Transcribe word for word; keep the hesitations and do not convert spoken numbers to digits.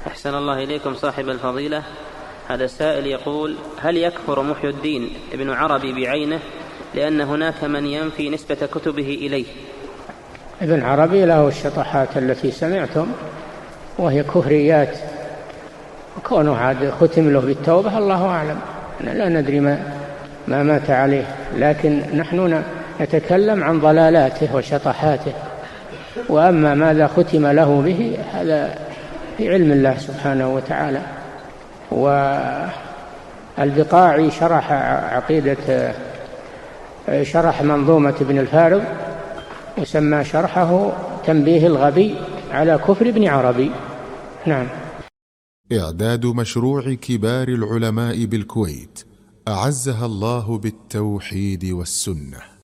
أحسن الله إليكم صاحب الفضيلة. هذا السائل يقول: هل يكفر محي الدين ابن عربي بعينه لأن هناك من ينفي نسبة كتبه إليه؟ ابن عربي له الشطحات التي سمعتم وهي كفريات، وكونه عاد ختم له بالتوبة الله أعلم، لا ندري ما, ما مات عليه، لكن نحن نتكلم عن ضلالاته وشطحاته، وأما ماذا ختم له به هذا في علم الله سبحانه وتعالى. والبقاعي شرح عقيدة شرح منظومة ابن الفارض وسمى شرحه تنبيه الغبي على كفر ابن عربي. نعم. إعداد مشروع كبار العلماء بالكويت أعزها الله بالتوحيد والسنة.